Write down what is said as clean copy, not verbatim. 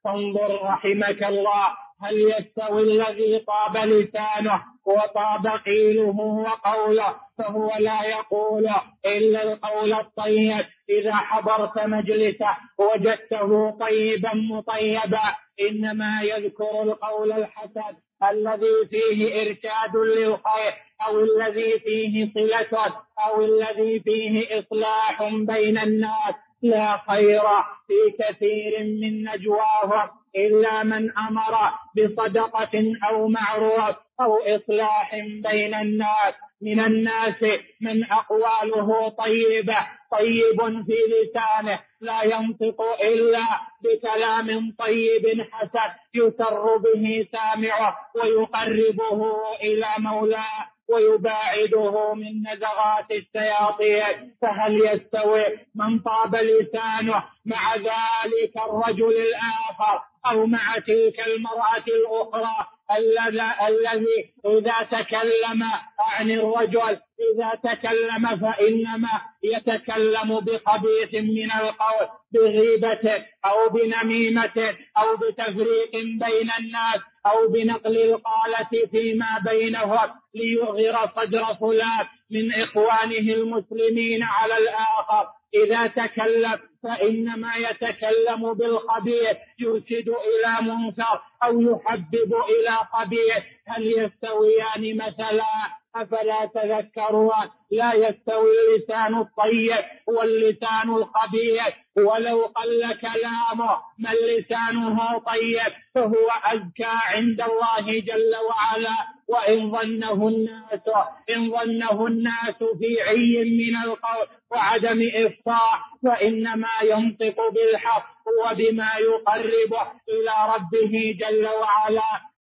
فانظر رحمك الله، هل يستوي الذي طاب لسانه وطاب قيله وقوله فهو لا يقول إلا القول الطيب؟ إذا حضرت مجلسه وجدته طيبا مطيبا إنما يذكر القول الحسن الذي فيه إرشاد للخير، أو الذي فيه صلة، أو الذي فيه إصلاح بين الناس. لا خير في كثير من نجواهم إلا من أمر بصدقة أو معروف أو إصلاح بين الناس. من الناس من أقواله طيبة، طيب في لسانه، لا ينطق إلا بكلام طيب حسن يسر به سامعه ويقربه إلى مولاه ويباعده من نزغات الشياطين. فهل يستوي من طاب لسانه مع ذلك الرجل الآخر أو مع تلك المرأة الأخرى الذي إذا تكلم عن الرجل إذا تكلم فإنما يتكلم بخبيث من القول، بغيبة أو بنميمة أو بتفريق بين الناس أو بنقل القالة فيما بينهم ليغير صدر فلان من إخوانه المسلمين على الآخر. إذا تكلم فإنما يتكلم بالخبيث يرشد إلى منكر أو يحبب إلى قبيح. هل يستويان مثلا؟ أفلا تذكرون؟ لا يستوي اللسان الطيب واللسان الخبيث، ولو قل كلامه من لسانه طيب فهو أزكى عند الله جل وعلا. وإن ظنه الناس في عي من القول وعدم إفصاح فإنما ينطق بالحق وبما يقربه إلى ربه جل وعلا.